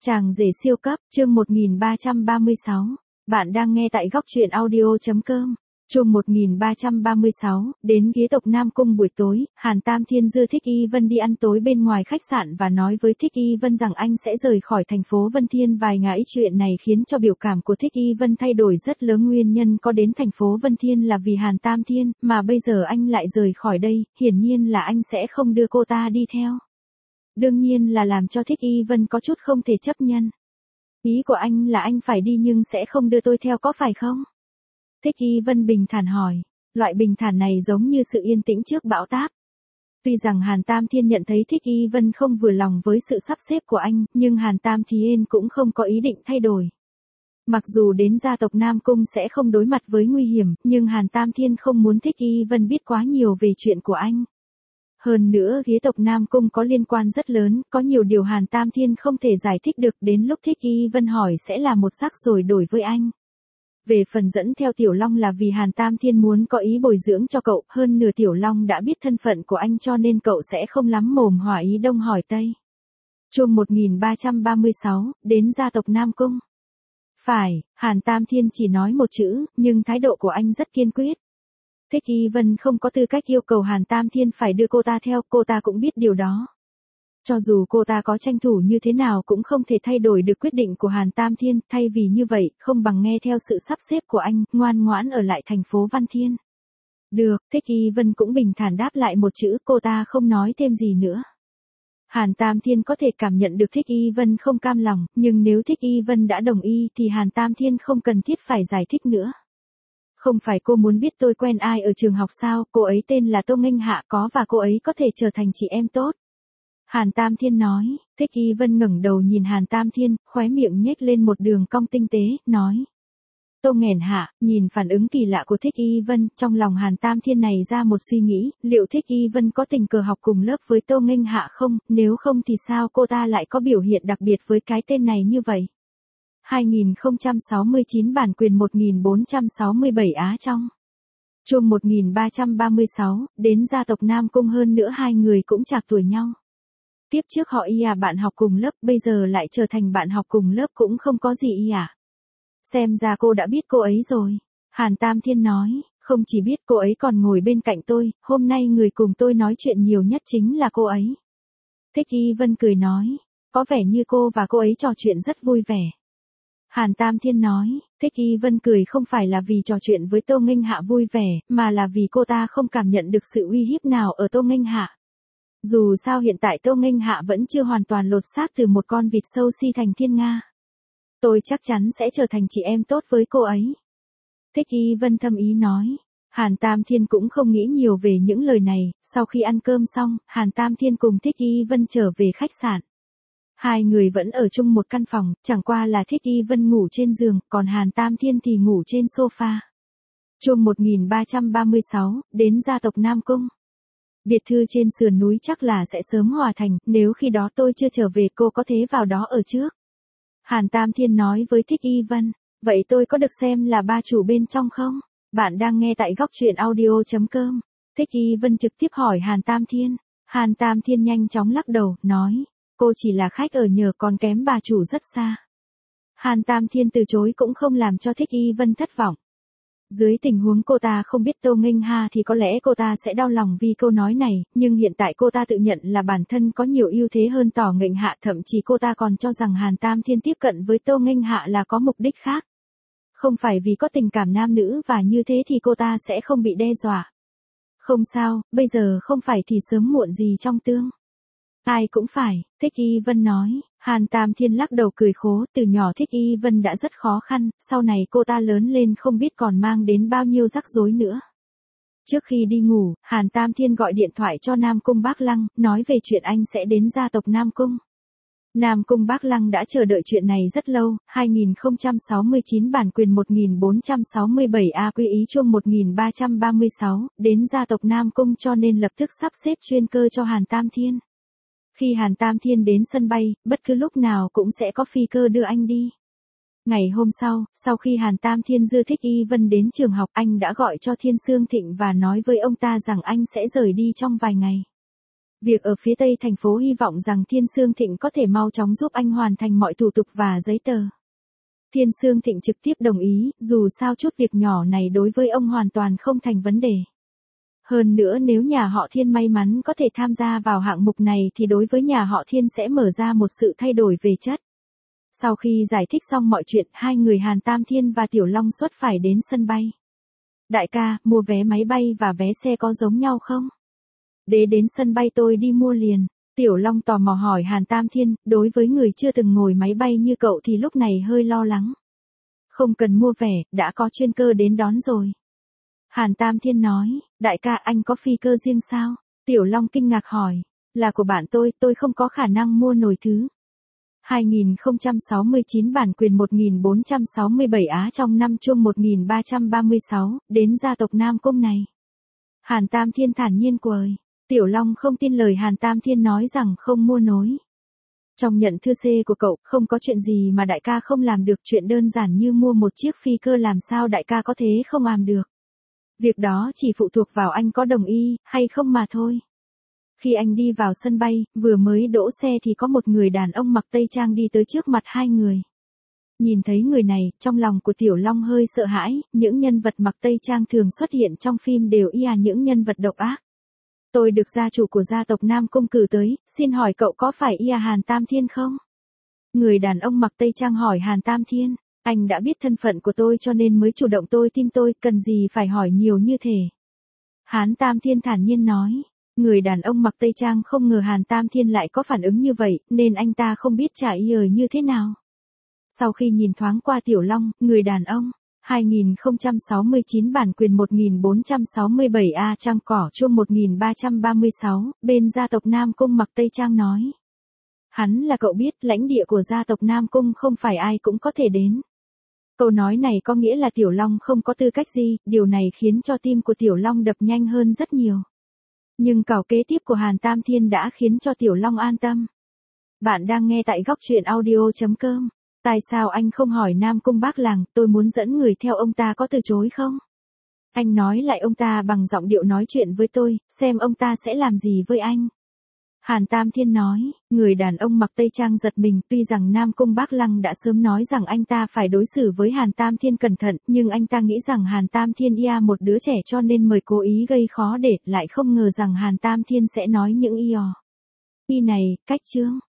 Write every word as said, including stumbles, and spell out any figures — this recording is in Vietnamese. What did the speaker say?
Chàng rể siêu cấp, chương một nghìn ba trăm ba mươi sáu. Bạn đang nghe tại góc truyện audio.com. Chương một nghìn ba trăm ba mươi sáu, đến ghế tộc Nam Cung buổi tối, Hàn Tam Thiên đưa Thích Y Vân đi ăn tối bên ngoài khách sạn và nói với Thích Y Vân rằng anh sẽ rời khỏi thành phố Vân Thiên vài ngày. Chuyện này khiến cho biểu cảm của Thích Y Vân thay đổi rất lớn. Nguyên nhân có đến thành phố Vân Thiên là vì Hàn Tam Thiên, mà bây giờ anh lại rời khỏi đây, hiển nhiên là anh sẽ không đưa cô ta đi theo. Đương nhiên là làm cho Thích Y Vân có chút không thể chấp nhận. Ý của anh là anh phải đi nhưng sẽ không đưa tôi theo có phải không? Thích Y Vân bình thản hỏi. Loại bình thản này giống như sự yên tĩnh trước bão táp. Tuy rằng Hàn Tam Thiên nhận thấy Thích Y Vân không vừa lòng với sự sắp xếp của anh, nhưng Hàn Tam Thiên cũng không có ý định thay đổi. Mặc dù đến gia tộc Nam Cung sẽ không đối mặt với nguy hiểm, nhưng Hàn Tam Thiên không muốn Thích Y Vân biết quá nhiều về chuyện của anh. Hơn nữa ghế tộc Nam Cung có liên quan rất lớn, có nhiều điều Hàn Tam Thiên không thể giải thích được, đến lúc Thích Y Vân hỏi sẽ là một sắc rồi đổi với anh. Về phần dẫn theo Tiểu Long là vì Hàn Tam Thiên muốn có ý bồi dưỡng cho cậu, hơn nửa Tiểu Long đã biết thân phận của anh cho nên cậu sẽ không lắm mồm hỏa ý đông hỏi tây. Chương một nghìn ba trăm ba mươi sáu, đến gia tộc Nam Cung. Phải, Hàn Tam Thiên chỉ nói một chữ, nhưng thái độ của anh rất kiên quyết. Thích Y Vân không có tư cách yêu cầu Hàn Tam Thiên phải đưa cô ta theo, cô ta cũng biết điều đó. Cho dù cô ta có tranh thủ như thế nào cũng không thể thay đổi được quyết định của Hàn Tam Thiên, thay vì như vậy, không bằng nghe theo sự sắp xếp của anh, ngoan ngoãn ở lại thành phố Văn Thiên. Được, Thích Y Vân cũng bình thản đáp lại một chữ, cô ta không nói thêm gì nữa. Hàn Tam Thiên có thể cảm nhận được Thích Y Vân không cam lòng, nhưng nếu Thích Y Vân đã đồng ý thì Hàn Tam Thiên không cần thiết phải giải thích nữa. Không phải cô muốn biết tôi quen ai ở trường học sao, cô ấy tên là Tô Nghênh Hạ có và cô ấy có thể trở thành chị em tốt. Hàn Tam Thiên nói. Thích Y Vân ngẩng đầu nhìn Hàn Tam Thiên, khóe miệng nhếch lên một đường cong tinh tế, nói. Tô Nghênh Hạ, nhìn phản ứng kỳ lạ của Thích Y Vân, trong lòng Hàn Tam Thiên này ra một suy nghĩ, liệu Thích Y Vân có tình cờ học cùng lớp với Tô Nghênh Hạ không, nếu không thì sao cô ta lại có biểu hiện đặc biệt với cái tên này như vậy. hai nghìn không trăm sáu mươi chín bản quyền một nghìn bốn trăm sáu mươi bảy Á trong. Chương một nghìn ba trăm ba mươi sáu, đến gia tộc Nam Cung, hơn nữa hai người cũng trạc tuổi nhau. Tiếp trước họ y à bạn học cùng lớp, bây giờ lại trở thành bạn học cùng lớp cũng không có gì y à. Xem ra cô đã biết cô ấy rồi. Hàn Tam Thiên nói, không chỉ biết cô ấy còn ngồi bên cạnh tôi, hôm nay người cùng tôi nói chuyện nhiều nhất chính là cô ấy. Thích Y Vân cười nói, có vẻ như cô và cô ấy trò chuyện rất vui vẻ. Hàn Tam Thiên nói, Thích Y Vân cười không phải là vì trò chuyện với Tô Nghênh Hạ vui vẻ, mà là vì cô ta không cảm nhận được sự uy hiếp nào ở Tô Nghênh Hạ. Dù sao hiện tại Tô Nghênh Hạ vẫn chưa hoàn toàn lột xác từ một con vịt sâu si thành thiên nga. Tôi chắc chắn sẽ trở thành chị em tốt với cô ấy. Thích Y Vân thâm ý nói. Hàn Tam Thiên cũng không nghĩ nhiều về những lời này, sau khi ăn cơm xong, Hàn Tam Thiên cùng Thích Y Vân trở về khách sạn. Hai người vẫn ở chung một căn phòng, chẳng qua là Thích Y Vân ngủ trên giường, còn Hàn Tam Thiên thì ngủ trên sofa. Chương một nghìn ba trăm ba mươi sáu, đến gia tộc Nam Cung. Biệt thự trên sườn núi chắc là sẽ sớm hòa thành, nếu khi đó tôi chưa trở về cô có thể vào đó ở trước. Hàn Tam Thiên nói với Thích Y Vân, vậy tôi có được xem là ba chủ bên trong không? Bạn đang nghe tại góc truyện audio.com. Thích Y Vân trực tiếp hỏi Hàn Tam Thiên. Hàn Tam Thiên nhanh chóng lắc đầu, nói, cô chỉ là khách ở nhờ còn kém bà chủ rất xa. Hàn Tam Thiên từ chối cũng không làm cho Thích Y Vân thất vọng. Dưới tình huống cô ta không biết Tô Nghênh Hạ thì có lẽ cô ta sẽ đau lòng vì câu nói này, nhưng hiện tại cô ta tự nhận là bản thân có nhiều ưu thế hơn Tô Nghênh Hạ, thậm chí cô ta còn cho rằng Hàn Tam Thiên tiếp cận với Tô Nghênh Hạ là có mục đích khác. Không phải vì có tình cảm nam nữ và như thế thì cô ta sẽ không bị đe dọa. Không sao, bây giờ không phải thì sớm muộn gì trong tương. Ai cũng phải, Thích Y Vân nói. Hàn Tam Thiên lắc đầu cười khổ, từ nhỏ Thích Y Vân đã rất khó khăn, sau này cô ta lớn lên không biết còn mang đến bao nhiêu rắc rối nữa. Trước khi đi ngủ, Hàn Tam Thiên gọi điện thoại cho Nam Cung Bác Lăng, nói về chuyện anh sẽ đến gia tộc Nam Cung. Nam Cung Bác Lăng đã chờ đợi chuyện này rất lâu, hai nghìn không trăm sáu mươi chín bản quyền một nghìn bốn trăm sáu mươi bảy A quy ý chương một nghìn ba trăm ba mươi sáu, đến gia tộc Nam Cung cho nên lập tức sắp xếp chuyên cơ cho Hàn Tam Thiên. Khi Hàn Tam Thiên đến sân bay, bất cứ lúc nào cũng sẽ có phi cơ đưa anh đi. Ngày hôm sau, sau khi Hàn Tam Thiên đưa Thích Y Vân đến trường học, anh đã gọi cho Thiên Sương Thịnh và nói với ông ta rằng anh sẽ rời đi trong vài ngày. Việc ở phía tây thành phố hy vọng rằng Thiên Sương Thịnh có thể mau chóng giúp anh hoàn thành mọi thủ tục và giấy tờ. Thiên Sương Thịnh trực tiếp đồng ý, dù sao chút việc nhỏ này đối với ông hoàn toàn không thành vấn đề. Hơn nữa nếu nhà họ Thiên may mắn có thể tham gia vào hạng mục này thì đối với nhà họ Thiên sẽ mở ra một sự thay đổi về chất. Sau khi giải thích xong mọi chuyện, hai người Hàn Tam Thiên và Tiểu Long xuất phải đến sân bay. Đại ca, mua vé máy bay và vé xe có giống nhau không? Để đến sân bay tôi đi mua liền. Tiểu Long tò mò hỏi Hàn Tam Thiên, đối với người chưa từng ngồi máy bay như cậu thì lúc này hơi lo lắng. Không cần mua vé, đã có chuyên cơ đến đón rồi. Hàn Tam Thiên nói, đại ca anh có phi cơ riêng sao? Tiểu Long kinh ngạc hỏi, là của bạn tôi, tôi không có khả năng mua nổi thứ. hai nghìn không trăm sáu mươi chín bản quyền một nghìn bốn trăm sáu mươi bảy Á trong năm chuông một nghìn ba trăm ba mươi sáu, đến gia tộc Nam Cung này. Hàn Tam Thiên thản nhiên cười. Tiểu Long không tin lời Hàn Tam Thiên nói rằng không mua nối. Trong nhận thư C của cậu, không có chuyện gì mà đại ca không làm được, chuyện đơn giản như mua một chiếc phi cơ làm sao đại ca có thế không làm được. Việc đó chỉ phụ thuộc vào anh có đồng ý, hay không mà thôi. Khi anh đi vào sân bay, vừa mới đỗ xe thì có một người đàn ông mặc tây trang đi tới trước mặt hai người. Nhìn thấy người này, trong lòng của Tiểu Long hơi sợ hãi, những nhân vật mặc tây trang thường xuất hiện trong phim đều y à những nhân vật độc ác. Tôi được gia chủ của gia tộc Nam Cung cử tới, xin hỏi cậu có phải y à Hàn Tam Thiên không? Người đàn ông mặc tây trang hỏi Hàn Tam Thiên, anh đã biết thân phận của tôi cho nên mới chủ động tôi tin tôi, cần gì phải hỏi nhiều như thế. Hàn Tam Thiên thản nhiên nói. Người đàn ông mặc tây trang không ngờ Hàn Tam Thiên lại có phản ứng như vậy, nên anh ta không biết trả lời như thế nào. Sau khi nhìn thoáng qua Tiểu Long, người đàn ông, hai nghìn không trăm sáu mươi chín bản quyền một nghìn bốn trăm sáu mươi bảy A trang cỏ chuông một nghìn ba trăm ba mươi sáu, bên gia tộc Nam Cung mặc tây trang nói. Hắn là cậu biết, lãnh địa của gia tộc Nam Cung không phải ai cũng có thể đến. Câu nói này có nghĩa là Tiểu Long không có tư cách gì, điều này khiến cho tim của Tiểu Long đập nhanh hơn rất nhiều. Nhưng câu kế tiếp của Hàn Tam Thiên đã khiến cho Tiểu Long an tâm. Bạn đang nghe tại góc truyện audio chấm com. Tại sao anh không hỏi Nam Cung bác làng, tôi muốn dẫn người theo ông ta có từ chối không? Anh nói lại ông ta bằng giọng điệu nói chuyện với tôi, xem ông ta sẽ làm gì với anh. Hàn Tam Thiên nói, người đàn ông mặc tây trang giật mình, tuy rằng Nam Cung bác lăng đã sớm nói rằng anh ta phải đối xử với Hàn Tam Thiên cẩn thận, nhưng anh ta nghĩ rằng Hàn Tam Thiên ia một đứa trẻ cho nên mới cố ý gây khó để, lại không ngờ rằng Hàn Tam Thiên sẽ nói những y ò. Y này, cách chương.